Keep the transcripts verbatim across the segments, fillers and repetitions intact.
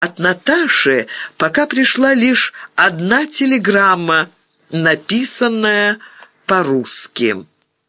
От Наташи пока пришла лишь одна телеграмма, написанная по-русски.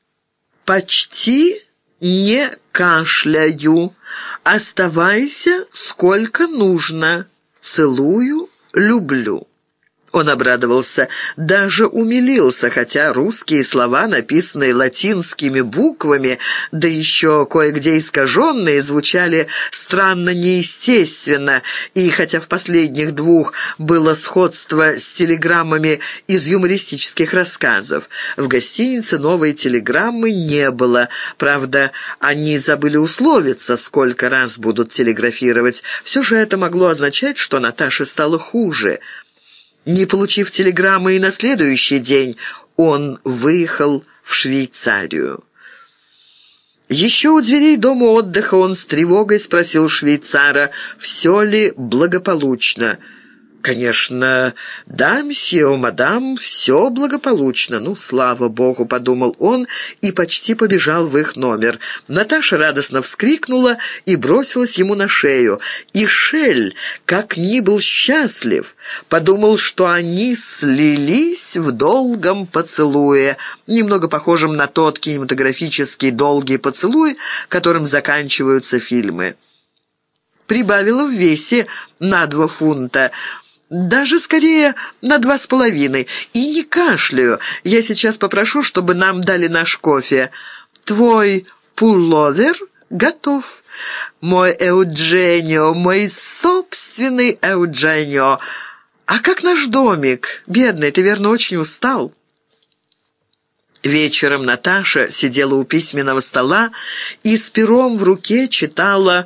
«Почти не кашляю. Оставайся сколько нужно. Целую, люблю». Он обрадовался, даже умилился, хотя русские слова, написанные латинскими буквами, да еще кое-где искаженные, звучали странно неестественно, и хотя в последних двух было сходство с телеграммами из юмористических рассказов, в гостинице новой телеграммы не было. Правда, они забыли условиться, сколько раз будут телеграфировать. Все же это могло означать, что Наташе стало хуже. Не получив телеграммы и на следующий день, он выехал в Швейцарию. Еще у дверей дома отдыха он с тревогой спросил швейцара, все ли благополучно. «Конечно, да, мсье, мадам, все благополучно. Ну, слава богу», — подумал он и почти побежал в их номер. Наташа радостно вскрикнула и бросилась ему на шею. И Шель, как ни был счастлив, подумал, что они слились в долгом поцелуе, немного похожем на тот кинематографический долгий поцелуй, которым заканчиваются фильмы. Прибавила в весе на два фунта, даже скорее на два с половиной. И не кашляю. Я сейчас попрошу, чтобы нам дали наш кофе. Твой пулловер готов. Мой Эудженио, мой собственный Эудженио. А как наш домик? Бедный, ты, верно, очень устал?» Вечером Наташа сидела у письменного стола и с пером в руке читала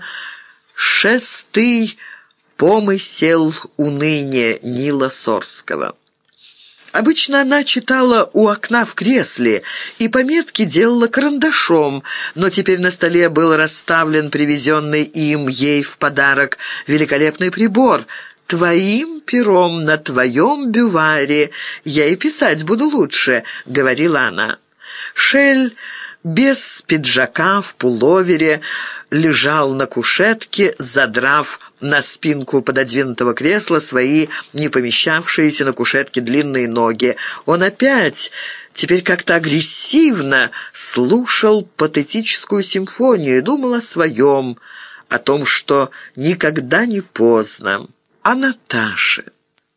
«Шестый помысел уныния» Нила Сорского. Обычно она читала у окна в кресле и пометки делала карандашом, но теперь на столе был расставлен привезенный им ей в подарок великолепный прибор. «Твоим пером на твоем бюваре я и писать буду лучше», — говорила она. Шель без пиджака, в пуловере, лежал на кушетке, задрав на спинку пододвинутого кресла свои не помещавшиеся на кушетке длинные ноги. Он опять, теперь как-то агрессивно, слушал патетическую симфонию и думал о своем, о том, что никогда не поздно, о Наташе.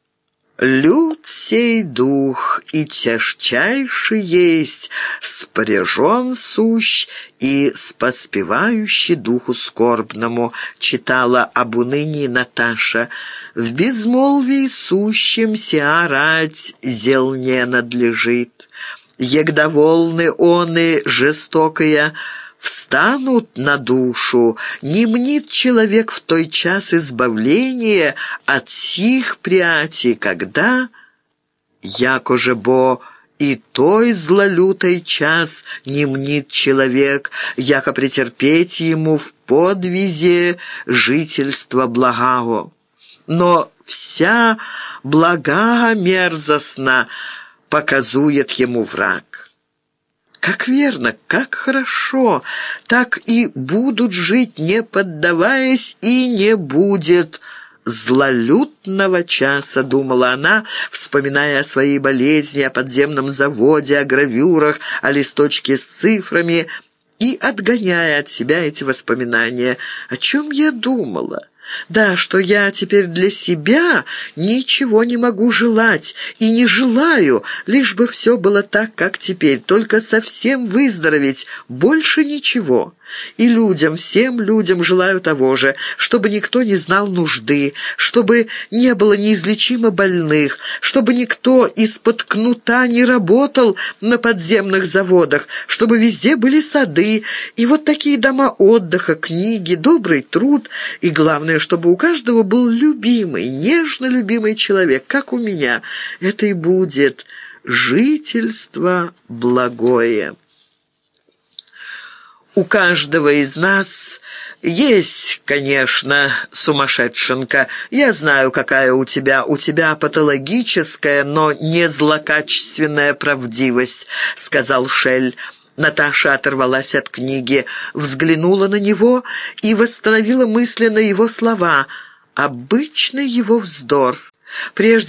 «Люд сей дух, и тяжчайший есть, спряжен сущ и споспевающий духу скорбному», читала об унынии Наташа. «В безмолвии сущем сия рать зел не надлежит. Егда волны оны жестокая встанут на душу, не мнит человек в той час избавления от сих пряти, когда, якоже бо и той злолютой час не мнит человек, яко претерпеть ему в подвизе жительства благаго. Но вся блага мерзостна показует ему враг». Как верно, как хорошо, так и будут жить, не поддаваясь, и не будет злолютного часа, думала она, вспоминая о своей болезни, о подземном заводе, о гравюрах, о листочке с цифрами и отгоняя от себя эти воспоминания. О чем я думала? Да, что я теперь для себя ничего не могу желать и не желаю, лишь бы все было так, как теперь, только совсем выздороветь, больше ничего. И людям, всем людям желаю того же, чтобы никто не знал нужды, чтобы не было неизлечимо больных, чтобы никто из-под кнута не работал на подземных заводах, чтобы везде были сады, и вот такие дома отдыха, книги, добрый труд, и главное, чтобы у каждого был любимый, нежно любимый человек, как у меня. Это и будет жительство благое. У каждого из нас есть, конечно, сумасшедшенка. Я знаю, какая у тебя. У тебя патологическая, но не злокачественная правдивость», — сказал Шель. Наташа оторвалась от книги, взглянула на него и восстановила мысленно его слова. обычный его вздор. Прежде